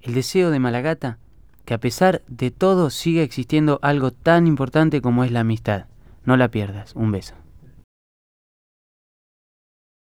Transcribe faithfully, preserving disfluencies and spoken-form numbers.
el deseo de Malagata que a pesar de todo siga existiendo algo tan importante como es la amistad. No la pierdas. Un beso.